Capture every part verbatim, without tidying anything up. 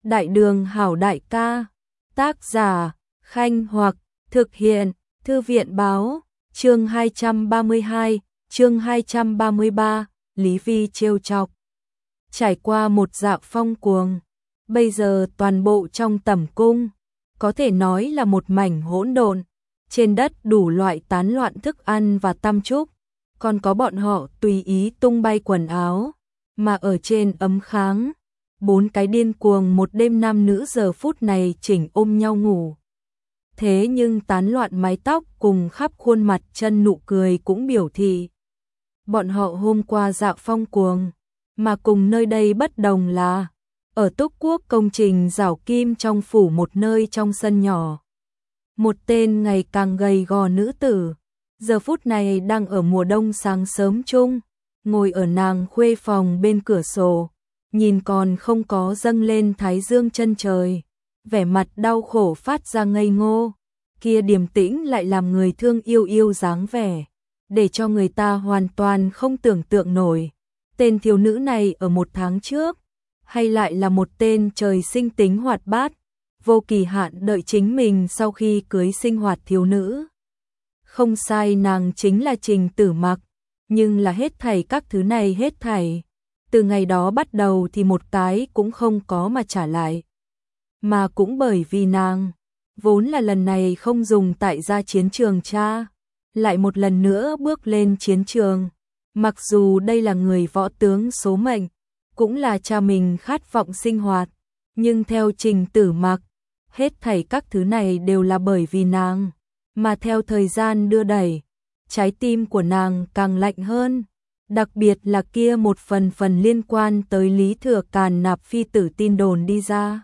Đại đường hảo đại ca. Tác giả, Khanh Hoặc, thực hiện, Thư viện báo, chương hai trăm ba mươi hai, chương hai trăm ba mươi ba, Lý Vi trêu chọc. Trải qua một dạo phong cuồng, bây giờ toàn bộ trong tẩm cung, có thể nói là một mảnh hỗn độn, trên đất đủ loại tán loạn thức ăn và tăm trúc, còn có bọn họ tùy ý tung bay quần áo, mà ở trên ấm kháng, bốn cái điên cuồng một đêm nam nữ giờ phút này chỉnh ôm nhau ngủ. Thế nhưng tán loạn mái tóc cùng khắp khuôn mặt chân nụ cười cũng biểu thị bọn họ hôm qua dạo phong cuồng, mà cùng nơi đây bất đồng là ở Túc Quốc công trình rảo kim trong phủ một nơi trong sân nhỏ. Một tên ngày càng gầy gò nữ tử, giờ phút này đang ở mùa đông sáng sớm chung, ngồi ở nàng khuê phòng bên cửa sổ, nhìn còn không có dâng lên thái dương chân trời, vẻ mặt đau khổ phát ra ngây ngô, kia điềm tĩnh lại làm người thương yêu yêu dáng vẻ, để cho người ta hoàn toàn không tưởng tượng nổi. Tên thiếu nữ này ở một tháng trước, hay lại là một tên trời sinh tính hoạt bát, vô kỳ hạn đợi chính mình sau khi cưới sinh hoạt thiếu nữ. Không sai, nàng chính là Trình Tử Mặc, nhưng là hết thảy các thứ này hết thảy. Từ ngày đó bắt đầu thì một cái cũng không có mà trả lại. Mà cũng bởi vì nàng, vốn là lần này không dùng tại ra chiến trường cha, lại một lần nữa bước lên chiến trường. Mặc dù đây là người võ tướng số mệnh, cũng là cha mình khát vọng sinh hoạt, nhưng theo Trình Tử Mặc, hết thảy các thứ này đều là bởi vì nàng, mà theo thời gian đưa đẩy, trái tim của nàng càng lạnh hơn, đặc biệt là kia một phần phần liên quan tới Lý Thừa Càn nạp phi tử tin đồn đi ra.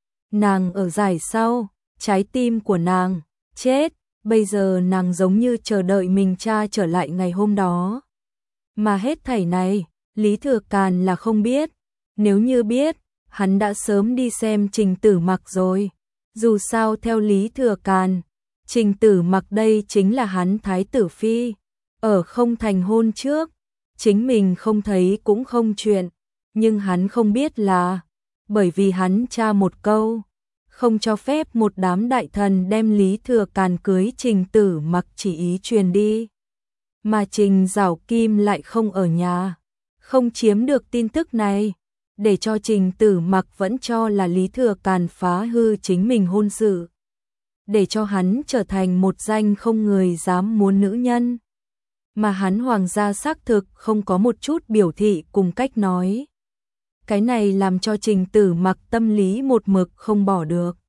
Nàng ở giải sau, trái tim của nàng chết, bây giờ nàng giống như chờ đợi mình cha trở lại ngày hôm đó. Mà hết thảy này, Lý Thừa Càn là không biết, nếu như biết, hắn đã sớm đi xem Trình Tử Mặc rồi. Dù sao theo Lý Thừa Càn, Trình Tử Mặc đây chính là hắn thái tử phi, ở không thành hôn trước, chính mình không thấy cũng không chuyện, nhưng hắn không biết là, bởi vì hắn tra một câu, không cho phép một đám đại thần đem Lý Thừa Càn cưới Trình Tử Mặc chỉ ý truyền đi. Mà Trình Giảo Kim lại không ở nhà, không chiếm được tin tức này, để cho Trình Tử Mặc vẫn cho là Lý Thừa Càn phá hư chính mình hôn sự, để cho hắn trở thành một danh không người dám muốn nữ nhân. Mà hắn hoàng gia xác thực không có một chút biểu thị cùng cách nói. Cái này làm cho Trình Tử Mặc tâm lý một mực không bỏ được.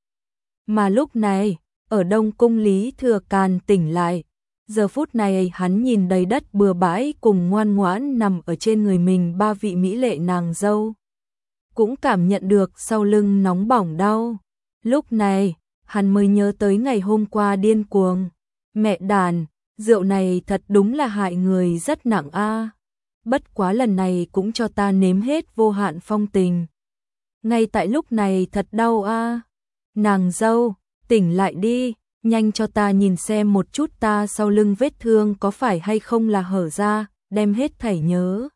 Mà lúc này, ở Đông Cung Lý Thừa Càn tỉnh lại, giờ phút này hắn nhìn đầy đất bừa bãi cùng ngoan ngoãn nằm ở trên người mình ba vị mỹ lệ nàng dâu. Cũng cảm nhận được sau lưng nóng bỏng đau. Lúc này, hắn mới nhớ tới ngày hôm qua điên cuồng. Mẹ đàn, rượu này thật đúng là hại người rất nặng a. Bất quá lần này cũng cho ta nếm hết vô hạn phong tình. Ngay tại lúc này thật đau a. Nàng dâu, tỉnh lại đi, nhanh cho ta nhìn xem một chút ta sau lưng vết thương có phải hay không là hở ra, đem hết thảy nhớ.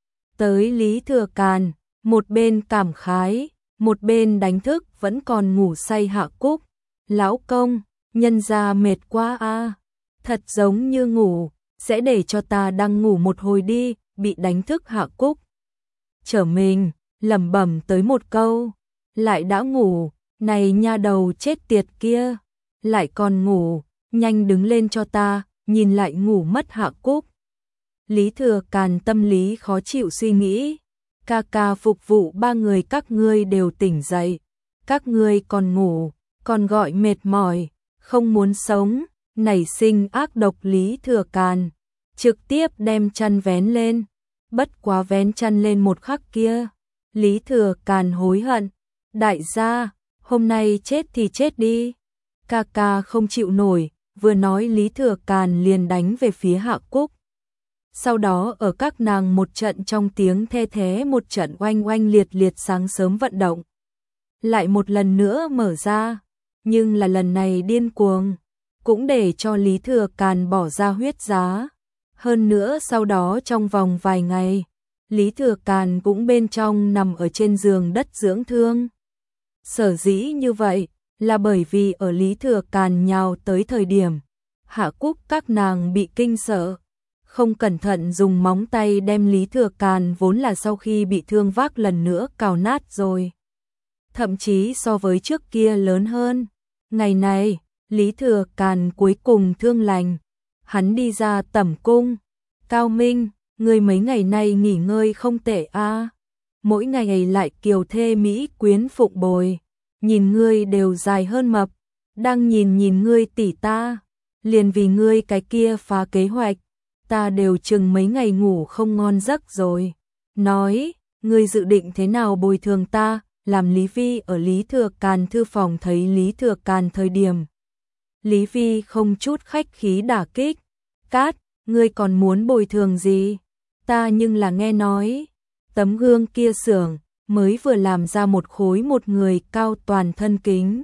Tới Lý Thừa Càn, một bên cảm khái, một bên đánh thức vẫn còn ngủ say Hạ Cúc. Lão công, nhân gia mệt quá a. Thật giống như ngủ, sẽ để cho ta đang ngủ một hồi đi, bị đánh thức Hạ Cúc. Trở mình, lẩm bẩm tới một câu, lại đã ngủ, này nha đầu chết tiệt kia, lại còn ngủ, nhanh đứng lên cho ta, nhìn lại ngủ mất Hạ Cúc. Lý Thừa Càn tâm lý khó chịu suy nghĩ, ca ca phục vụ ba người các ngươi đều tỉnh dậy, các ngươi còn ngủ, còn gọi mệt mỏi, không muốn sống. Nảy sinh ác độc Lý Thừa Càn, trực tiếp đem chăn vén lên, bất quá vén chăn lên một khắc kia, Lý Thừa Càn hối hận, đại gia, hôm nay chết thì chết đi, ca ca không chịu nổi, vừa nói Lý Thừa Càn liền đánh về phía Hạ Cúc. Sau đó ở các nàng một trận trong tiếng the thé một trận oanh oanh liệt liệt sáng sớm vận động, lại một lần nữa mở ra, nhưng là lần này điên cuồng, cũng để cho Lý Thừa Càn bỏ ra huyết giá. Hơn nữa sau đó trong vòng vài ngày, Lý Thừa Càn cũng bên trong nằm ở trên giường đất dưỡng thương. Sở dĩ như vậy là bởi vì ở Lý Thừa Càn nhào tới thời điểm, Hạ Cúc các nàng bị kinh sợ, không cẩn thận dùng móng tay đem Lý Thừa Càn vốn là sau khi bị thương vác lần nữa cào nát rồi. Thậm chí so với trước kia lớn hơn. Ngày này, Lý Thừa Càn cuối cùng thương lành, hắn đi ra tẩm cung. Cao Minh, ngươi mấy ngày nay nghỉ ngơi không tệ a, à? Mỗi ngày lại kiều thê mỹ quyến phụng bồi, nhìn ngươi đều dài hơn mập, đang nhìn nhìn ngươi tỉ ta, liền vì ngươi cái kia phá kế hoạch, ta đều chừng mấy ngày ngủ không ngon giấc rồi. Nói, ngươi dự định thế nào bồi thường ta? Làm Lý Vi ở Lý Thừa Càn thư phòng thấy Lý Thừa Càn thời điểm. Lý Vi không chút khách khí đả kích. Cát, ngươi còn muốn bồi thường gì? Ta nhưng là nghe nói, tấm gương kia xưởng mới vừa làm ra một khối một người cao toàn thân kính.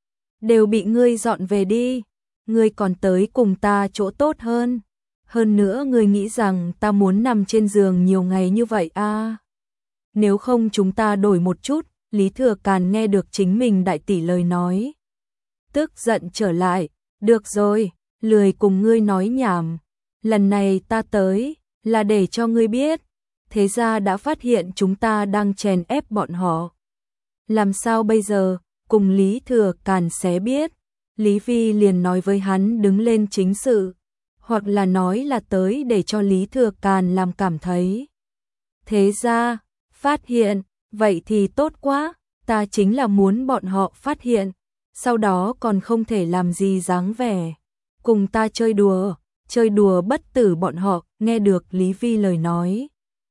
Đều bị ngươi dọn về đi, ngươi còn tới cùng ta chỗ tốt hơn. Hơn nữa ngươi nghĩ rằng ta muốn nằm trên giường nhiều ngày như vậy à? Nếu không chúng ta đổi một chút. Lý Thừa Càn nghe được chính mình đại tỷ lời nói, tức giận trở lại, được rồi, lười cùng ngươi nói nhảm, lần này ta tới, là để cho ngươi biết, thế gia đã phát hiện chúng ta đang chèn ép bọn họ. Làm sao bây giờ, cùng Lý Thừa Càn sẽ biết, Lý Vi liền nói với hắn đứng lên chính sự, hoặc là nói là tới để cho Lý Thừa Càn làm cảm thấy. Thế gia, phát hiện, vậy thì tốt quá, ta chính là muốn bọn họ phát hiện, sau đó còn không thể làm gì dáng vẻ, cùng ta chơi đùa, chơi đùa bất tử bọn họ. Nghe được Lý Vi lời nói,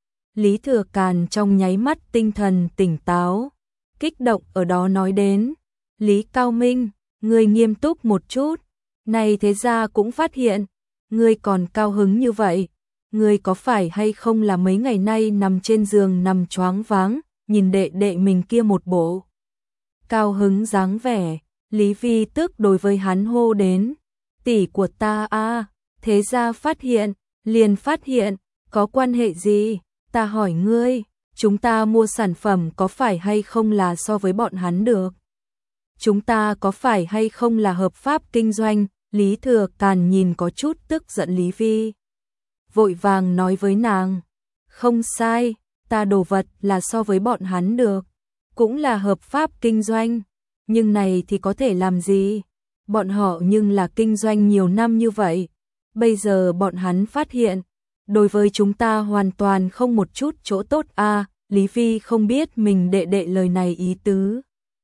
Lý Thừa Càn trong nháy mắt tinh thần tỉnh táo, kích động ở đó nói đến, Lý Cao Minh, ngươi nghiêm túc một chút, này thế ra cũng phát hiện, ngươi còn cao hứng như vậy, ngươi có phải hay không là mấy ngày nay nằm trên giường nằm choáng váng, nhìn đệ đệ mình kia một bộ cao hứng dáng vẻ, Lý Vi tức đối với hắn hô đến, tỷ của ta a, à, thế ra phát hiện, liền phát hiện, có quan hệ gì, ta hỏi ngươi, chúng ta mua sản phẩm có phải hay không là so với bọn hắn được, chúng ta có phải hay không là hợp pháp kinh doanh. Lý Thừa Càn nhìn có chút tức giận Lý Vi, vội vàng nói với nàng, không sai, ta đồ vật là so với bọn hắn được, cũng là hợp pháp kinh doanh, nhưng này thì có thể làm gì, bọn họ nhưng là kinh doanh nhiều năm như vậy, bây giờ bọn hắn phát hiện, đối với chúng ta hoàn toàn không một chút chỗ tốt a. À, Lý Vi không biết mình đệ đệ lời này ý tứ.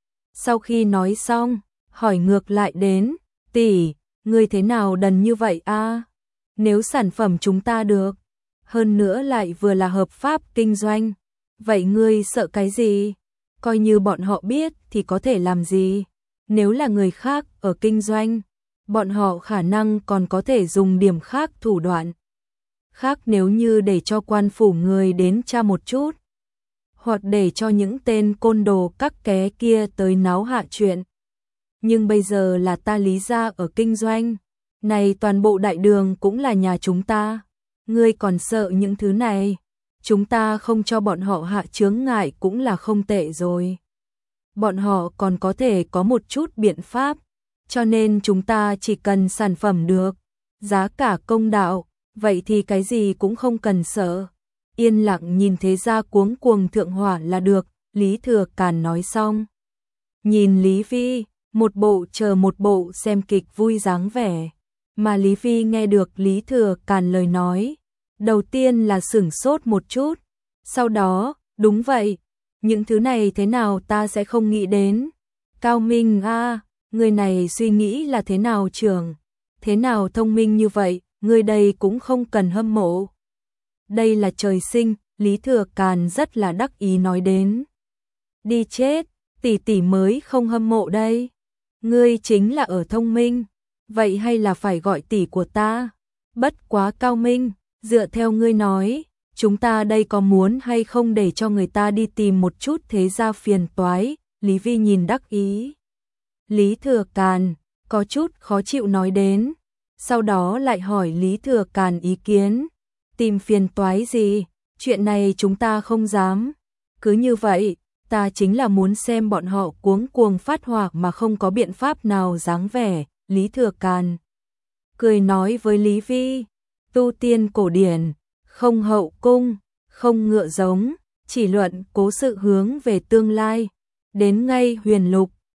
Sau khi nói xong, hỏi ngược lại đến, tỷ, ngươi thế nào đần như vậy a? À? Nếu sản phẩm chúng ta được, hơn nữa lại vừa là hợp pháp kinh doanh, vậy ngươi sợ cái gì? Coi như bọn họ biết thì có thể làm gì? Nếu là người khác ở kinh doanh, bọn họ khả năng còn có thể dùng điểm khác thủ đoạn. Khác nếu như để cho quan phủ người đến tra một chút, hoặc để cho những tên côn đồ các ké kia tới náo hạ chuyện. Nhưng bây giờ là ta Lý gia ở kinh doanh, này toàn bộ đại đường cũng là nhà chúng ta, ngươi còn sợ những thứ này, chúng ta không cho bọn họ hạ chướng ngại cũng là không tệ rồi. Bọn họ còn có thể có một chút biện pháp, cho nên chúng ta chỉ cần sản phẩm được, giá cả công đạo, vậy thì cái gì cũng không cần sợ. Yên lặng nhìn thế gia cuống cuồng thượng hỏa là được, Lý Thừa Càn nói xong. Nhìn Lý Vi, một bộ chờ một bộ xem kịch vui dáng vẻ, mà Lý Vi nghe được Lý Thừa Càn lời nói, đầu tiên là sửng sốt một chút, sau đó, đúng vậy, những thứ này thế nào ta sẽ không nghĩ đến. Cao Minh a, à, người này suy nghĩ là thế nào trưởng, thế nào thông minh như vậy, người đây cũng không cần hâm mộ. Đây là trời sinh, Lý Thừa Càn rất là đắc ý nói đến. Đi chết, tỷ tỷ mới không hâm mộ đây. Ngươi chính là ở thông minh, vậy hay là phải gọi tỷ của ta? Bất quá Cao Minh, dựa theo ngươi nói, chúng ta đây có muốn hay không để cho người ta đi tìm một chút thế gia phiền toái? Lý Vi nhìn đắc ý. Lý Thừa Càn, có chút khó chịu nói đến, sau đó lại hỏi Lý Thừa Càn ý kiến. Tìm phiền toái gì, chuyện này chúng ta không dám. Cứ như vậy, ta chính là muốn xem bọn họ cuống cuồng phát hỏa mà không có biện pháp nào dáng vẻ. Lý Thừa Càn cười nói với Lý Vi, tu tiên cổ điển, không hậu cung, không ngựa giống, chỉ luận cố sự hướng về tương lai. Đến ngay huyền lục,